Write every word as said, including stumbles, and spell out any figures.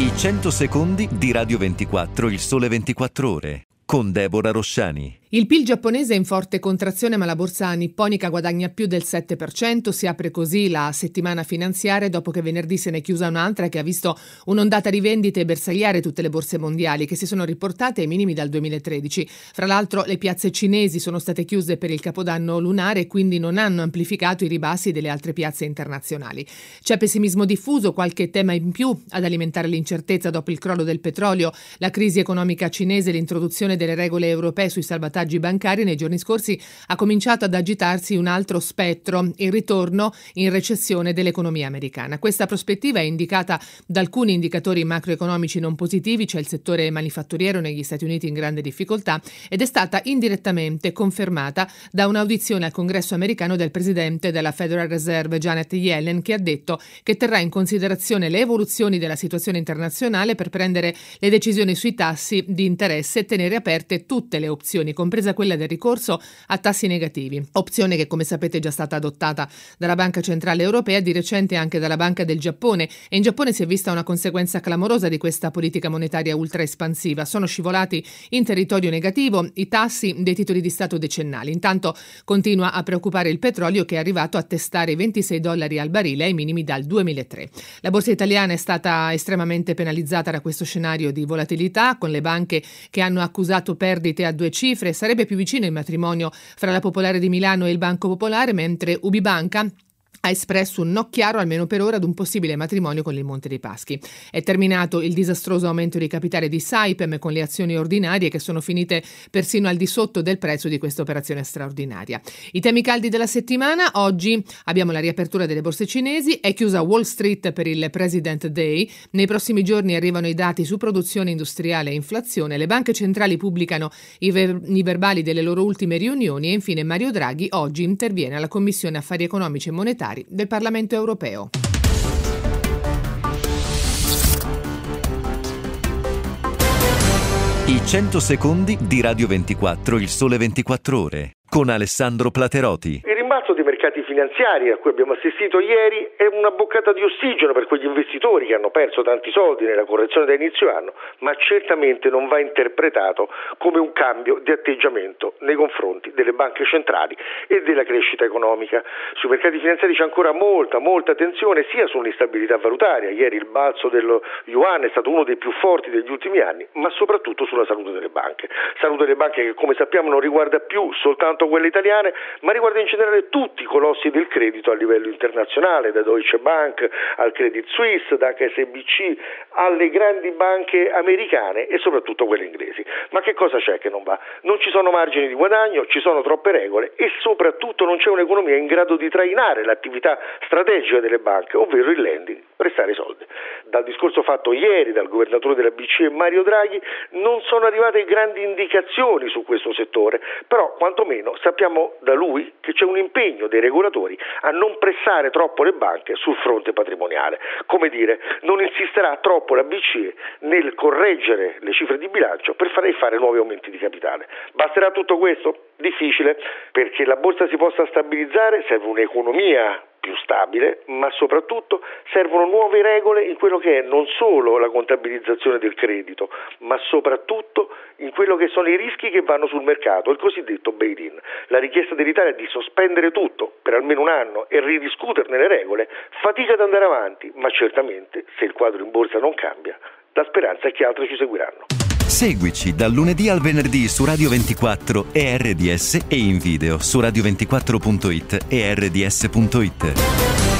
I cento secondi di Radio ventiquattro, il sole ventiquattro ore, con Deborah Rosciani. Il P I L giapponese è in forte contrazione, ma la borsa nipponica guadagna più del sette per cento. Si apre così la settimana finanziaria dopo che venerdì se ne è chiusa un'altra che ha visto un'ondata di vendite bersagliare tutte le borse mondiali, che si sono riportate ai minimi dal duemilatredici. Fra l'altro le piazze cinesi sono state chiuse per il Capodanno lunare e quindi non hanno amplificato i ribassi delle altre piazze internazionali. C'è pessimismo diffuso, qualche tema in più ad alimentare l'incertezza dopo il crollo del petrolio, la crisi economica cinese e l'introduzione delle regole europee sui salvataggi bancari. Nei giorni scorsi ha cominciato ad agitarsi un altro spettro, il ritorno in recessione dell'economia americana. Questa prospettiva è indicata da alcuni indicatori macroeconomici non positivi. C'è il settore manifatturiero negli Stati Uniti in grande difficoltà ed è stata indirettamente confermata da un'audizione al Congresso americano del presidente della Federal Reserve Janet Yellen, che ha detto che terrà in considerazione le evoluzioni della situazione internazionale per prendere le decisioni sui tassi di interesse e tenere aperte tutte le opzioni, compresa quella del ricorso a tassi negativi, opzione che, come sapete, è già stata adottata dalla Banca Centrale Europea e di recente anche dalla Banca del Giappone. E in Giappone si è vista una conseguenza clamorosa di questa politica monetaria ultra espansiva. Sono scivolati in territorio negativo i tassi dei titoli di Stato decennali. Intanto continua a preoccupare il petrolio, che è arrivato a testare i ventisei dollari al barile ai minimi dal duemilatré. La borsa italiana è stata estremamente penalizzata da questo scenario di volatilità, con le banche che hanno accusato perdite a due cifre. Sarebbe più vicino il matrimonio fra la Popolare di Milano e il Banco Popolare, mentre Ubibanca ha espresso un no chiaro, almeno per ora, ad un possibile matrimonio con il Monte dei Paschi. È terminato il disastroso aumento di capitale di Saipem, con le azioni ordinarie che sono finite persino al di sotto del prezzo di questa operazione straordinaria. I temi caldi della settimana: oggi abbiamo la riapertura delle borse cinesi, è chiusa Wall Street per il President Day, nei prossimi giorni arrivano i dati su produzione industriale e inflazione, le banche centrali pubblicano i, ver- i verbali delle loro ultime riunioni e infine Mario Draghi oggi interviene alla Commissione Affari Economici e Monetari del Parlamento Europeo. I cento secondi di Radio ventiquattro, il sole ventiquattro ore, con Alessandro Plateroti. Il rimbalzo dei mercati finanziari a cui abbiamo assistito ieri è una boccata di ossigeno per quegli investitori che hanno perso tanti soldi nella correzione da inizio anno, ma certamente non va interpretato come un cambio di atteggiamento nei confronti delle banche centrali e della crescita economica. Sui mercati finanziari c'è ancora molta, molta tensione, sia sull'instabilità valutaria. Ieri il balzo dello yuan è stato uno dei più forti degli ultimi anni, ma soprattutto sulla salute delle banche. Salute delle banche che, come sappiamo, non riguarda più soltanto quelle italiane, ma riguarda in generale tutti i colossi del credito a livello internazionale, da Deutsche Bank al Credit Suisse, da H S B C alle grandi banche americane e soprattutto quelle inglesi. Ma che cosa c'è che non va? Non ci sono margini di guadagno, ci sono troppe regole e soprattutto non c'è un'economia in grado di trainare l'attività strategica delle banche, ovvero il lending, prestare soldi. Dal discorso fatto ieri dal governatore della B C E Mario Draghi non sono arrivate grandi indicazioni su questo settore, però quantomeno sappiamo da lui che c'è un impegno dei regolatori a non pressare troppo le banche sul fronte patrimoniale. Come dire, non insisterà troppo la B C E nel correggere le cifre di bilancio per fare fare nuovi aumenti di capitale. Basterà tutto questo? Difficile. Perché la borsa si possa stabilizzare serve un'economia più stabile, ma soprattutto servono nuove regole in quello che è non solo la contabilizzazione del credito, ma soprattutto in quello che sono i rischi che vanno sul mercato, il cosiddetto bail-in. La richiesta dell'Italia di sospendere tutto per almeno un anno e ridiscuterne le regole fatica ad andare avanti, ma certamente se il quadro in borsa non cambia, la speranza è che altri ci seguiranno. Seguici dal lunedì al venerdì su Radio ventiquattro e R D S e in video su radio ventiquattro punto it e R D S punto it.